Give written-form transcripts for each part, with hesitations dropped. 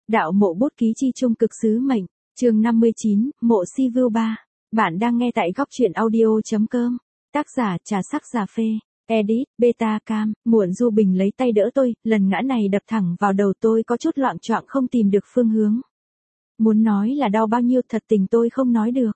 Đạo mộ bút ký chi trung cực sứ mệnh, chương 59, mộ si view 3. Bạn đang nghe tại góc truyện audio.com. Tác giả trà sắc cà phê, edit, beta cam, Muộn Du Bình lấy tay đỡ tôi, lần ngã này đập thẳng vào đầu tôi có chút loạng choạng không tìm được phương hướng. Muốn nói là đau bao nhiêu thật tình tôi không nói được.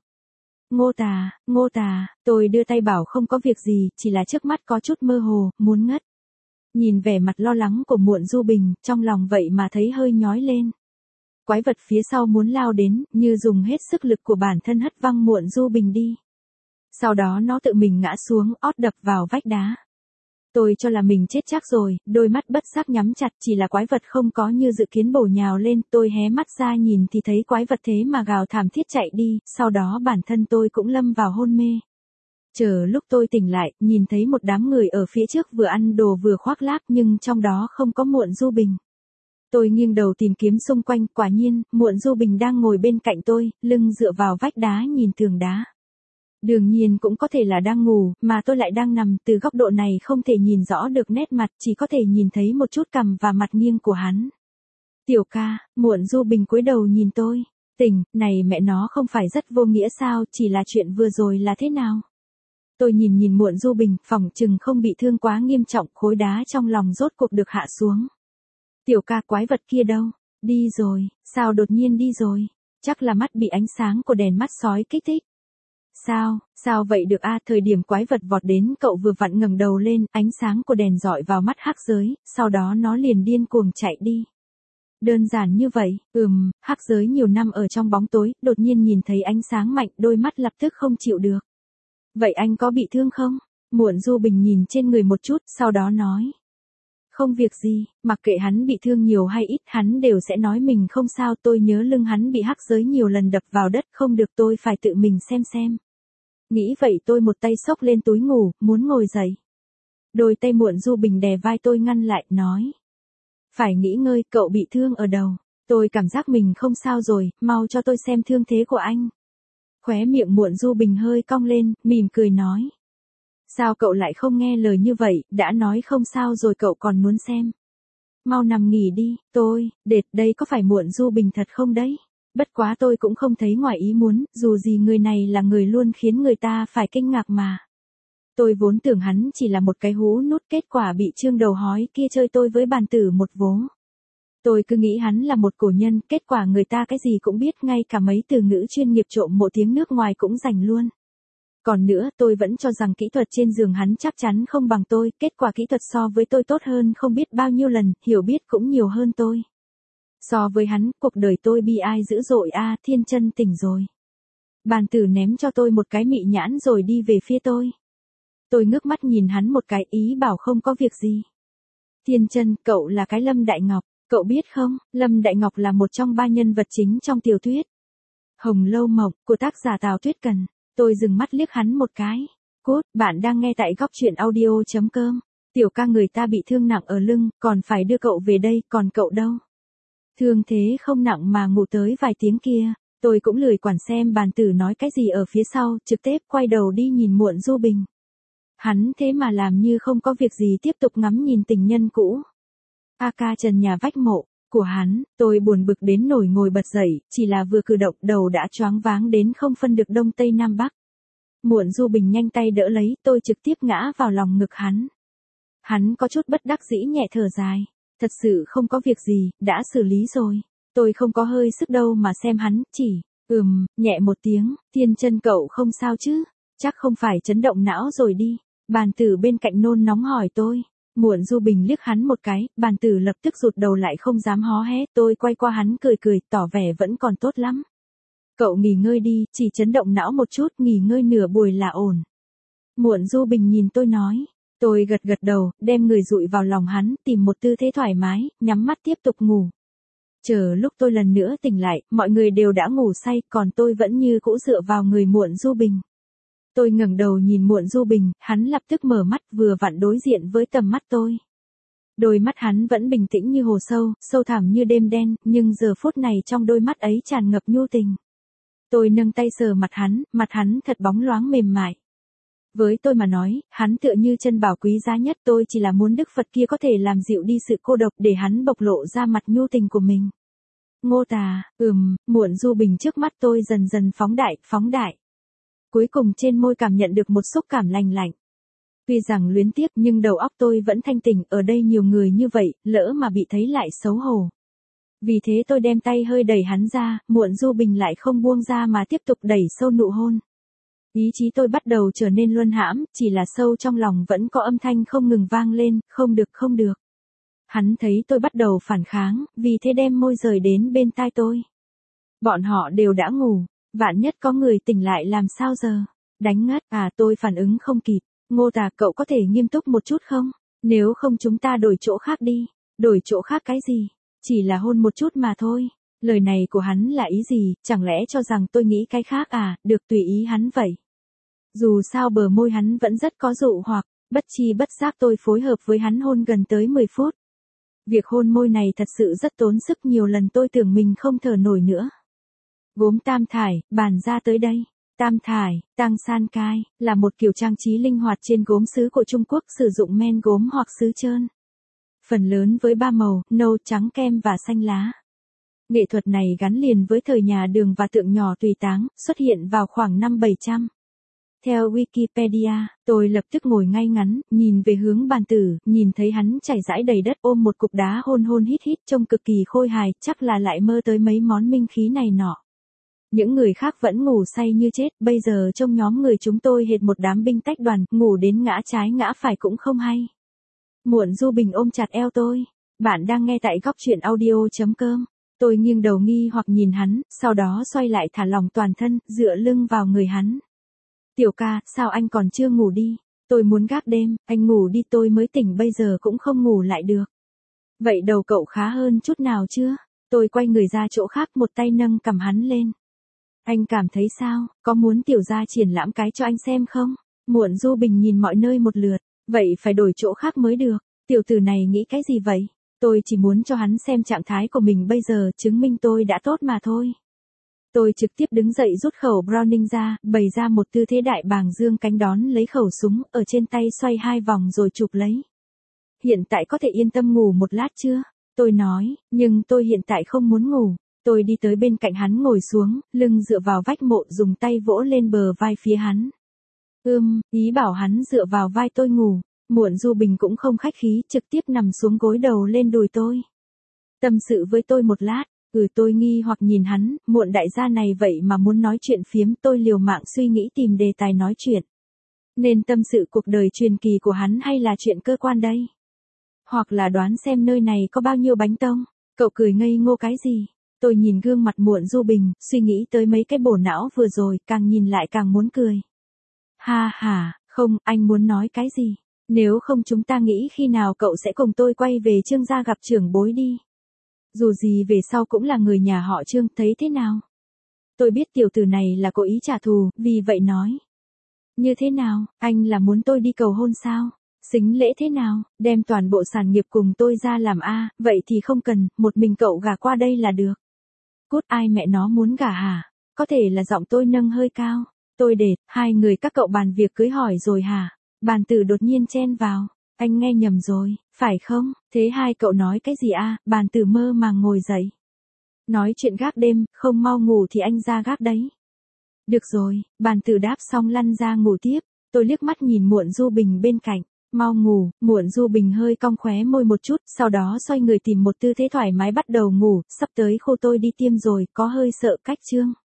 Ngô tà, tôi đưa tay bảo không có việc gì, chỉ là trước mắt có chút mơ hồ, muốn ngất. Nhìn vẻ mặt lo lắng của Muộn Du Bình, trong lòng vậy mà thấy hơi nhói lên. Quái vật phía sau muốn lao đến, như dùng hết sức lực của bản thân hất văng Muộn Du Bình đi. Sau đó nó tự mình ngã xuống, ót đập vào vách đá. Tôi cho là mình chết chắc rồi, đôi mắt bất giác nhắm chặt, chỉ là quái vật không có như dự kiến bổ nhào lên, tôi hé mắt ra nhìn thì thấy quái vật thế mà gào thảm thiết chạy đi, sau đó bản thân tôi cũng lâm vào hôn mê. Chờ lúc tôi tỉnh lại, nhìn thấy một đám người ở phía trước vừa ăn đồ vừa khoác lác nhưng trong đó không có Muộn Du Bình. Tôi nghiêng đầu tìm kiếm xung quanh, quả nhiên, Muộn Du Bình đang ngồi bên cạnh tôi, lưng dựa vào vách đá nhìn tường đá. Đương nhiên cũng có thể là đang ngủ, mà tôi lại đang nằm, từ góc độ này không thể nhìn rõ được nét mặt, chỉ có thể nhìn thấy một chút cằm và mặt nghiêng của hắn. Tiểu ca, Muộn Du Bình cúi đầu nhìn tôi. Tỉnh, này mẹ nó không phải rất vô nghĩa sao, chỉ là chuyện vừa rồi là thế nào? Tôi nhìn Muộn Du Bình, phỏng chừng không bị thương quá nghiêm trọng, khối đá trong lòng rốt cuộc được hạ xuống. Tiểu ca, quái vật kia đâu? Đi rồi, sao đột nhiên đi rồi? Chắc là mắt bị ánh sáng của đèn mắt sói kích thích. Sao vậy được a? Thời điểm quái vật vọt đến cậu vừa vặn ngẩng đầu lên, ánh sáng của đèn dọi vào mắt hắc giới, sau đó nó liền điên cuồng chạy đi. Đơn giản như vậy, hắc giới nhiều năm ở trong bóng tối, đột nhiên nhìn thấy ánh sáng mạnh, đôi mắt lập tức không chịu được. Vậy anh có bị thương không? Muộn Du Bình nhìn trên người một chút, sau đó nói. Không việc gì, mặc kệ hắn bị thương nhiều hay ít, hắn đều sẽ nói mình không sao. Tôi nhớ lưng hắn bị hắc giới nhiều lần đập vào đất, không được, tôi phải tự mình xem. Nghĩ vậy tôi một tay xốc lên túi ngủ, muốn ngồi dậy. Đôi tay Muộn Du Bình đè vai tôi ngăn lại, nói. Phải nghỉ ngơi, cậu bị thương ở đầu. Tôi cảm giác mình không sao rồi, mau cho tôi xem thương thế của anh. Khóe miệng Muộn Du Bình hơi cong lên, mỉm cười nói. Sao cậu lại không nghe lời như vậy, đã nói không sao rồi cậu còn muốn xem. Mau nằm nghỉ đi, đây có phải Muộn Du Bình thật không đấy? Bất quá tôi cũng không thấy ngoài ý muốn, dù gì người này là người luôn khiến người ta phải kinh ngạc mà. Tôi vốn tưởng hắn chỉ là một cái hũ nút, kết quả bị Trương Đầu Hói kia chơi tôi với bàn tử một vố. Tôi cứ nghĩ hắn là một cổ nhân, kết quả người ta cái gì cũng biết, ngay cả mấy từ ngữ chuyên nghiệp trộm một tiếng nước ngoài cũng rành luôn. Còn nữa, tôi vẫn cho rằng kỹ thuật trên giường hắn chắc chắn không bằng tôi, kết quả kỹ thuật so với tôi tốt hơn không biết bao nhiêu lần, hiểu biết cũng nhiều hơn tôi. So với hắn, cuộc đời tôi bi ai dữ dội a, Thiên Chân tỉnh rồi. Bàn tử ném cho tôi một cái mị nhãn rồi đi về phía tôi. Tôi ngước mắt nhìn hắn một cái, ý bảo không có việc gì. Thiên Chân, cậu là cái Lâm Đại Ngọc, cậu biết không, Lâm Đại Ngọc là một trong 3 nhân vật chính trong tiểu thuyết Hồng Lâu Mộng của tác giả Tào Tuyết Cần. Tôi dừng mắt liếc hắn một cái. Cút, bạn đang nghe tại góc truyện audio.com. Tiểu ca, người ta bị thương nặng ở lưng, còn phải đưa cậu về đây, còn cậu đâu? Thương thế không nặng mà ngủ tới vài tiếng kia. Tôi cũng lười quản xem bàn tử nói cái gì ở phía sau, trực tiếp quay đầu đi nhìn Muộn Du Bình. Hắn thế mà làm như không có việc gì, tiếp tục ngắm nhìn tình nhân cũ. Ca trần nhà vách mộ của hắn, tôi buồn bực đến nổi ngồi bật dậy, chỉ là vừa cử động đầu đã choáng váng đến không phân được đông tây nam bắc. Muộn Du Bình nhanh tay đỡ lấy, tôi trực tiếp ngã vào lòng ngực hắn. Hắn có chút bất đắc dĩ nhẹ thở dài. Thật sự không có việc gì, đã xử lý rồi. Tôi không có hơi sức đâu mà xem hắn, chỉ, nhẹ một tiếng. Thiên Chân, cậu không sao chứ? Chắc không phải chấn động não rồi đi. Bàn tử bên cạnh nôn nóng hỏi tôi. Muộn Du Bình liếc hắn một cái, bàn tử lập tức rụt đầu lại không dám hó hé. Tôi quay qua hắn cười, tỏ vẻ vẫn còn tốt lắm. Cậu nghỉ ngơi đi, chỉ chấn động não một chút, nghỉ ngơi nửa buổi là ổn. Muộn Du Bình nhìn tôi nói. Tôi gật đầu, đem người dụi vào lòng hắn, tìm một tư thế thoải mái, nhắm mắt tiếp tục ngủ. Chờ lúc tôi lần nữa tỉnh lại, mọi người đều đã ngủ say, còn tôi vẫn như cũ dựa vào người Muộn Du Bình. Tôi ngẩng đầu nhìn Muộn Du Bình, hắn lập tức mở mắt, vừa vặn đối diện với tầm mắt tôi. Đôi mắt hắn vẫn bình tĩnh như hồ sâu, sâu thẳm như đêm đen, nhưng giờ phút này trong đôi mắt ấy tràn ngập nhu tình. Tôi nâng tay sờ mặt hắn thật bóng loáng mềm mại. Với tôi mà nói, hắn tựa như chân bảo quý giá nhất, tôi chỉ là muốn Đức Phật kia có thể làm dịu đi sự cô độc để hắn bộc lộ ra mặt nhu tình của mình. Ngô Tà, Muộn Du Bình trước mắt tôi dần dần phóng đại. Cuối cùng trên môi cảm nhận được một xúc cảm lành lạnh. Tuy rằng luyến tiếc nhưng đầu óc tôi vẫn thanh tỉnh, ở đây nhiều người như vậy, lỡ mà bị thấy lại xấu hổ. Vì thế tôi đem tay hơi đẩy hắn ra, Muộn Du Bình lại không buông ra mà tiếp tục đẩy sâu nụ hôn. Ý chí tôi bắt đầu trở nên luân hãm, chỉ là sâu trong lòng vẫn có âm thanh không ngừng vang lên, không được. Hắn thấy tôi bắt đầu phản kháng, vì thế đem môi rời đến bên tai tôi. Bọn họ đều đã ngủ, vạn nhất có người tỉnh lại làm sao giờ? Đánh ngất à, tôi phản ứng không kịp. Ngô Tà, cậu có thể nghiêm túc một chút không? Nếu không chúng ta đổi chỗ khác đi. Đổi chỗ khác cái gì? Chỉ là hôn một chút mà thôi. Lời này của hắn là ý gì, chẳng lẽ cho rằng tôi nghĩ cái khác à, được tùy ý hắn vậy. Dù sao bờ môi hắn vẫn rất có dụ hoặc, bất chi bất giác tôi phối hợp với hắn hôn gần tới 10 phút. Việc hôn môi này thật sự rất tốn sức, nhiều lần tôi tưởng mình không thở nổi nữa. Gốm tam thải, bàn ra tới đây. Tam thải, tang san cai, là một kiểu trang trí linh hoạt trên gốm sứ của Trung Quốc, sử dụng men gốm hoặc sứ trơn. Phần lớn với 3 màu, nâu, trắng, kem và xanh lá. Nghệ thuật này gắn liền với thời nhà Đường và tượng nhỏ tùy táng, xuất hiện vào khoảng năm 700. Theo Wikipedia, tôi lập tức ngồi ngay ngắn, nhìn về hướng bàn tử, nhìn thấy hắn chảy rãi đầy đất ôm một cục đá hôn hít trông cực kỳ khôi hài, chắc là lại mơ tới mấy món minh khí này nọ. Những người khác vẫn ngủ say như chết, bây giờ trong nhóm người chúng tôi hệt một đám binh tách đoàn, ngủ đến ngã trái ngã phải cũng không hay. Muộn Du Bình ôm chặt eo tôi. Bạn đang nghe tại góc truyện audio.com. Tôi nghiêng đầu nghi hoặc nhìn hắn, sau đó xoay lại thả lỏng toàn thân, dựa lưng vào người hắn. Tiểu ca, sao anh còn chưa ngủ đi? Tôi muốn gác đêm, anh ngủ đi, tôi mới tỉnh bây giờ cũng không ngủ lại được. Vậy đầu cậu khá hơn chút nào chưa? Tôi quay người ra chỗ khác, một tay nâng cằm hắn lên. Anh cảm thấy sao, có muốn tiểu gia triển lãm cái cho anh xem không? Muộn Du Bình nhìn mọi nơi một lượt, vậy phải đổi chỗ khác mới được. Tiểu tử này nghĩ cái gì vậy? Tôi chỉ muốn cho hắn xem trạng thái của mình bây giờ, chứng minh tôi đã tốt mà thôi. Tôi trực tiếp đứng dậy rút khẩu Browning ra, bày ra một tư thế đại bàng dương cánh đón lấy khẩu súng, ở trên tay xoay 2 vòng rồi chụp lấy. Hiện tại có thể yên tâm ngủ một lát chưa? Tôi nói, nhưng tôi hiện tại không muốn ngủ. Tôi đi tới bên cạnh hắn ngồi xuống, lưng dựa vào vách mộ, dùng tay vỗ lên bờ vai phía hắn. Ý bảo hắn dựa vào vai tôi ngủ. Muộn Du Bình cũng không khách khí, trực tiếp nằm xuống gối đầu lên đùi tôi. Tâm sự với tôi một lát. Tôi nghi hoặc nhìn hắn, Muộn đại gia này vậy mà muốn nói chuyện phiếm, tôi liều mạng suy nghĩ tìm đề tài nói chuyện. Nên tâm sự cuộc đời truyền kỳ của hắn hay là chuyện cơ quan đây? Hoặc là đoán xem nơi này có bao nhiêu bánh tông? Cậu cười ngây ngô cái gì? Tôi nhìn gương mặt Muộn Du Bình, suy nghĩ tới mấy cái bổ não vừa rồi, càng nhìn lại càng muốn cười. Ha, không, anh muốn nói cái gì? Nếu không chúng ta nghĩ khi nào cậu sẽ cùng tôi quay về Trương gia gặp trưởng bối đi. Dù gì về sau cũng là người nhà họ Trương, thấy thế nào? Tôi biết tiểu tử này là cố ý trả thù, vì vậy nói. Như thế nào, anh là muốn tôi đi cầu hôn sao? Sính lễ thế nào, đem toàn bộ sản nghiệp cùng tôi ra làm a, vậy thì không cần, một mình cậu gả qua đây là được. Cút, ai mẹ nó muốn gả hả? Có thể là giọng tôi nâng hơi cao. Tôi để, hai người các cậu bàn việc cưới hỏi rồi hả? Bàn tử đột nhiên chen vào. Anh nghe nhầm rồi, phải không? Thế hai cậu nói cái gì a? Bàn tử mơ màng ngồi dậy. Nói chuyện gác đêm, không mau ngủ thì anh ra gác đấy. Được rồi, bàn tử đáp xong lăn ra ngủ tiếp. Tôi liếc mắt nhìn Muộn Du Bình bên cạnh. Mau ngủ, Muộn Du Bình hơi cong khóe môi một chút, sau đó xoay người tìm một tư thế thoải mái bắt đầu ngủ, sắp tới khô tôi đi tiêm rồi, có hơi sợ cách Trương.